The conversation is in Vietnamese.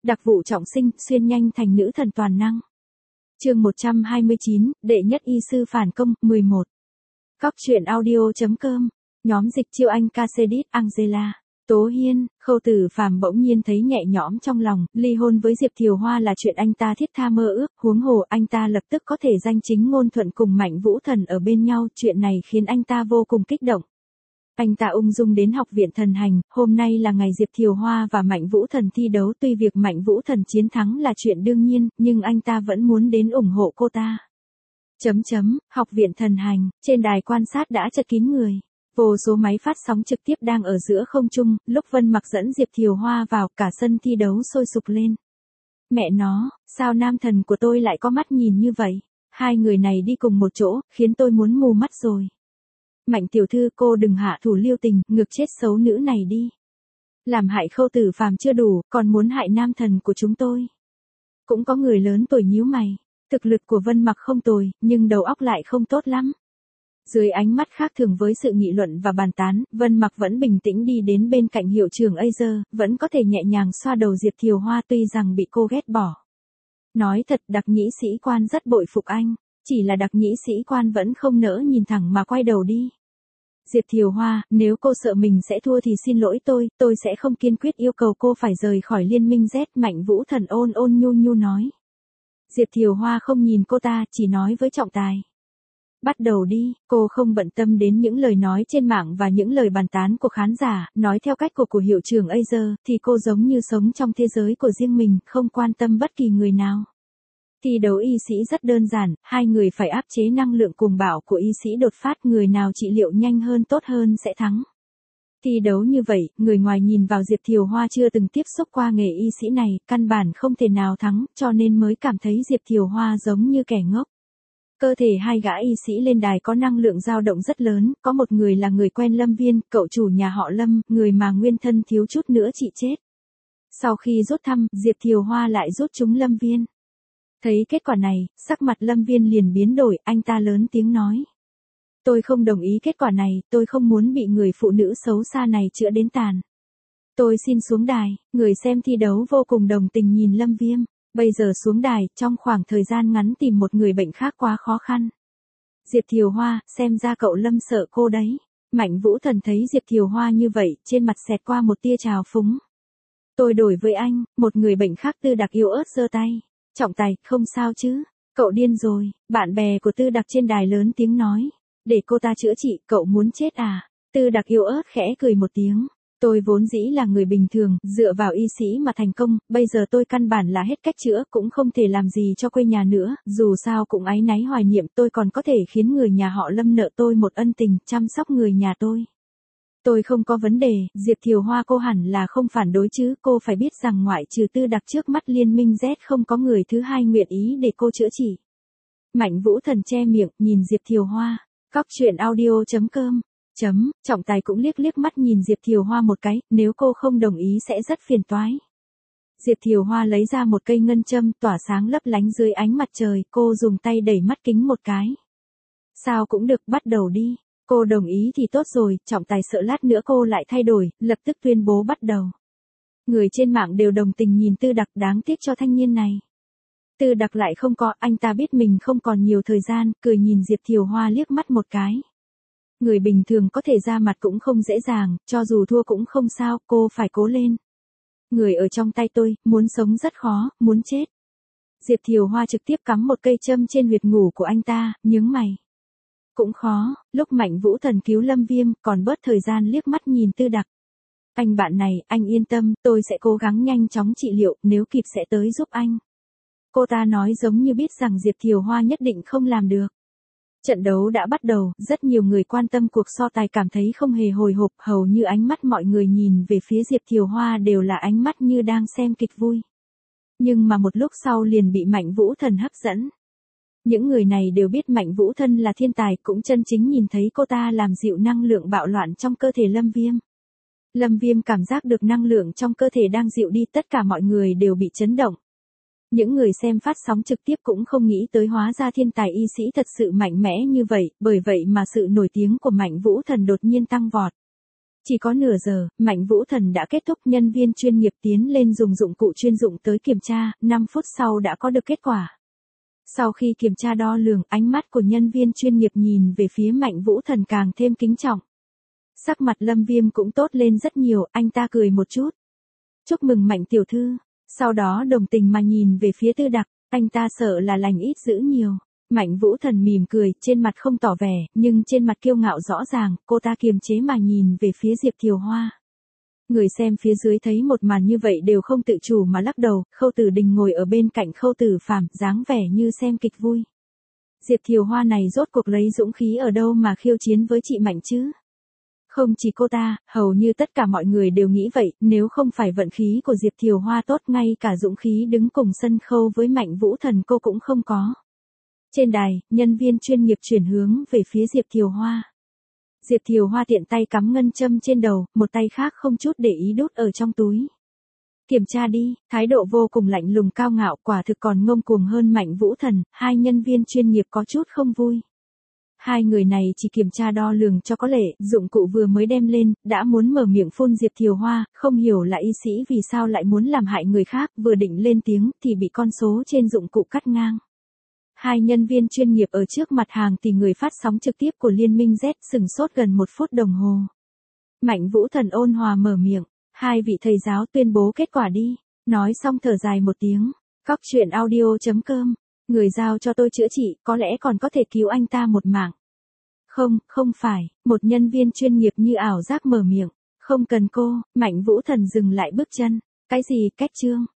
Đặc vụ trọng sinh, xuyên nhanh thành nữ thần toàn năng. Chương 129, đệ nhất y sư phản công, 11. Góc truyện audio.com, nhóm dịch chiêu anh Casedit, Angela. Tố Hiên, Khâu Tử Phàm bỗng nhiên thấy nhẹ nhõm trong lòng, ly hôn với Diệp Thiều Hoa là chuyện anh ta thiết tha mơ ước, huống hồ anh ta lập tức có thể danh chính ngôn thuận cùng Mạnh Vũ Thần ở bên nhau, chuyện này khiến anh ta vô cùng kích động. Anh ta ung dung đến học viện thần hành, hôm nay là ngày Diệp Thiều Hoa và Mạnh Vũ Thần thi đấu, tuy việc Mạnh Vũ Thần chiến thắng là chuyện đương nhiên, nhưng anh ta vẫn muốn đến ủng hộ cô ta. Học viện thần hành, trên đài quan sát đã chật kín người. Vô số máy phát sóng trực tiếp đang ở giữa không trung, lúc Vân Mặc dẫn Diệp Thiều Hoa vào, cả sân thi đấu sôi sục lên. Mẹ nó, sao nam thần của tôi lại có mắt nhìn như vậy? Hai người này đi cùng một chỗ, khiến tôi muốn mù mắt rồi. Mạnh tiểu thư, cô đừng hạ thủ lưu tình, ngược chết xấu nữ này đi. Làm hại Khâu Tử Phàm chưa đủ, còn muốn hại nam thần của chúng tôi. Cũng có người lớn tuổi nhíu mày. Thực lực của Vân Mặc không tồi, nhưng đầu óc lại không tốt lắm. Dưới ánh mắt khác thường với sự nghị luận và bàn tán, Vân Mặc vẫn bình tĩnh đi đến bên cạnh hiệu trưởng Azer, vẫn có thể nhẹ nhàng xoa đầu Diệp Thiều Hoa tuy rằng bị cô ghét bỏ. Nói thật, đặc nhĩ sĩ quan rất bội phục anh, chỉ là đặc nhĩ sĩ quan vẫn không nỡ nhìn thẳng mà quay đầu đi. Diệp Thiều Hoa, nếu cô sợ mình sẽ thua thì xin lỗi tôi sẽ không kiên quyết yêu cầu cô phải rời khỏi liên minh Z, Mạnh Vũ Thần ôn nhu nhu nói. Diệp Thiều Hoa không nhìn cô ta, chỉ nói với trọng tài. Bắt đầu đi, cô không bận tâm đến những lời nói trên mạng và những lời bàn tán của khán giả, nói theo cách của hiệu trưởng Azer, thì cô giống như sống trong thế giới của riêng mình, không quan tâm bất kỳ người nào. Thi đấu y sĩ rất đơn giản, hai người phải áp chế năng lượng cuồng bạo của y sĩ đột phát, người nào trị liệu nhanh hơn tốt hơn sẽ thắng. Thi đấu như vậy, người ngoài nhìn vào Diệp Thiều Hoa chưa từng tiếp xúc qua nghề y sĩ này, căn bản không thể nào thắng, cho nên mới cảm thấy Diệp Thiều Hoa giống như kẻ ngốc. Cơ thể hai gã y sĩ lên đài có năng lượng dao động rất lớn, có một người là người quen Lâm Viên, cậu chủ nhà họ Lâm, người mà nguyên thân thiếu chút nữa chị chết. Sau khi rút thăm, Diệp Thiều Hoa lại rút trúng Lâm Viên. Thấy kết quả này, sắc mặt Lâm Viên liền biến đổi, anh ta lớn tiếng nói. Tôi không đồng ý kết quả này, tôi không muốn bị người phụ nữ xấu xa này chữa đến tàn. Tôi xin xuống đài, người xem thi đấu vô cùng đồng tình nhìn Lâm Viêm. Bây giờ xuống đài, trong khoảng thời gian ngắn tìm một người bệnh khác quá khó khăn. Diệp Thiều Hoa, xem ra cậu Lâm sợ cô đấy. Mạnh Vũ Thần thấy Diệp Thiều Hoa như vậy, trên mặt xẹt qua một tia trào phúng. Tôi đổi với anh, một người bệnh khác. Tư Đặc yếu ớt giơ tay. Trọng tài, không sao chứ, cậu điên rồi. Bạn bè của Tư Đặc trên đài lớn tiếng nói. Để cô ta chữa trị, cậu muốn chết à? Tư Đặc yếu ớt khẽ cười một tiếng. Tôi vốn dĩ là người bình thường, dựa vào y sĩ mà thành công, bây giờ tôi căn bản là hết cách chữa, cũng không thể làm gì cho quê nhà nữa, dù sao cũng áy náy hoài niệm, tôi còn có thể khiến người nhà họ Lâm nợ tôi một ân tình, chăm sóc người nhà tôi. Tôi không có vấn đề, Diệp Thiều Hoa cô hẳn là không phản đối chứ, cô phải biết rằng ngoại trừ Tư Đặc trước mắt liên minh Z không có người thứ hai nguyện ý để cô chữa trị. Mạnh Vũ Thần che miệng, nhìn Diệp Thiều Hoa, góc truyện audio.com. Trọng tài cũng liếc mắt nhìn Diệp Thiều Hoa một cái, nếu cô không đồng ý sẽ rất phiền toái. Diệp Thiều Hoa lấy ra một cây ngân châm tỏa sáng lấp lánh dưới ánh mặt trời, cô dùng tay đẩy mắt kính một cái. Sao cũng được, bắt đầu đi. Cô đồng ý thì tốt rồi, trọng tài sợ lát nữa cô lại thay đổi, lập tức tuyên bố bắt đầu. Người trên mạng đều đồng tình nhìn Tư Đặc, đáng tiếc cho thanh niên này. Tư Đặc lại không có, anh ta biết mình không còn nhiều thời gian, cười nhìn Diệp Thiều Hoa liếc mắt một cái. Người bình thường có thể ra mặt cũng không dễ dàng, cho dù thua cũng không sao, cô phải cố lên. Người ở trong tay tôi, muốn sống rất khó, muốn chết. Diệp Thiều Hoa trực tiếp cắm một cây châm trên huyệt ngủ của anh ta, nhướng mày. Cũng khó, lúc Mạnh Vũ Thần cứu Lâm Viêm, còn bớt thời gian liếc mắt nhìn Tư Đặc. Anh bạn này, anh yên tâm, tôi sẽ cố gắng nhanh chóng trị liệu, nếu kịp sẽ tới giúp anh. Cô ta nói giống như biết rằng Diệp Thiều Hoa nhất định không làm được. Trận đấu đã bắt đầu, rất nhiều người quan tâm cuộc so tài cảm thấy không hề hồi hộp, hầu như ánh mắt mọi người nhìn về phía Diệp Thiều Hoa đều là ánh mắt như đang xem kịch vui. Nhưng mà một lúc sau liền bị Mạnh Vũ Thần hấp dẫn. Những người này đều biết Mạnh Vũ Thần là thiên tài, cũng chân chính nhìn thấy cô ta làm dịu năng lượng bạo loạn trong cơ thể Lâm Viêm. Lâm Viêm cảm giác được năng lượng trong cơ thể đang dịu đi, tất cả mọi người đều bị chấn động. Những người xem phát sóng trực tiếp cũng không nghĩ tới hóa ra thiên tài y sĩ thật sự mạnh mẽ như vậy, bởi vậy mà sự nổi tiếng của Mạnh Vũ Thần đột nhiên tăng vọt. Chỉ có nửa giờ, Mạnh Vũ Thần đã kết thúc, nhân viên chuyên nghiệp tiến lên dùng dụng cụ chuyên dụng tới kiểm tra, 5 phút sau đã có được kết quả. Sau khi kiểm tra đo lường, ánh mắt của nhân viên chuyên nghiệp nhìn về phía Mạnh Vũ Thần càng thêm kính trọng. Sắc mặt Lâm Viêm cũng tốt lên rất nhiều, anh ta cười một chút. Chúc mừng Mạnh tiểu thư. Sau đó đồng tình mà nhìn về phía Tư Đặc, anh ta sợ là lành ít dữ nhiều. Mạnh Vũ Thần mỉm cười, trên mặt không tỏ vẻ, nhưng trên mặt kiêu ngạo rõ ràng, cô ta kiềm chế mà nhìn về phía Diệp Thiều Hoa. Người xem phía dưới thấy một màn như vậy đều không tự chủ mà lắc đầu, Khâu Tử Đình ngồi ở bên cạnh Khâu Tử Phàm, dáng vẻ như xem kịch vui. Diệp Thiều Hoa này rốt cuộc lấy dũng khí ở đâu mà khiêu chiến với chị Mạnh chứ? Không chỉ cô ta, hầu như tất cả mọi người đều nghĩ vậy, nếu không phải vận khí của Diệp Thiều Hoa tốt, ngay cả dũng khí đứng cùng sân khấu với Mạnh Vũ Thần cô cũng không có. Trên đài, nhân viên chuyên nghiệp chuyển hướng về phía Diệp Thiều Hoa. Diệp Thiều Hoa tiện tay cắm ngân châm trên đầu, một tay khác không chút để ý đút ở trong túi. Kiểm tra đi, thái độ vô cùng lạnh lùng cao ngạo, quả thực còn ngông cuồng hơn Mạnh Vũ Thần, hai nhân viên chuyên nghiệp có chút không vui. Hai người này chỉ kiểm tra đo lường cho có lệ, dụng cụ vừa mới đem lên, đã muốn mở miệng phun Diệp Thiều Hoa, không hiểu là y sĩ vì sao lại muốn làm hại người khác, vừa định lên tiếng thì bị con số trên dụng cụ cắt ngang. Hai nhân viên chuyên nghiệp ở trước mặt hàng tỷ người phát sóng trực tiếp của Liên minh Z sửng sốt gần 1 phút đồng hồ. Mạnh Vũ Thần ôn hòa mở miệng, hai vị thầy giáo tuyên bố kết quả đi. Nói xong thở dài một tiếng, Cóc Truyện Audio.com, người giao cho tôi chữa trị, có lẽ còn có thể cứu anh ta một mạng. Không phải, một nhân viên chuyên nghiệp như ảo giác mở miệng, không cần cô. Mạnh Vũ Thần dừng lại bước chân, cái gì, cách chương.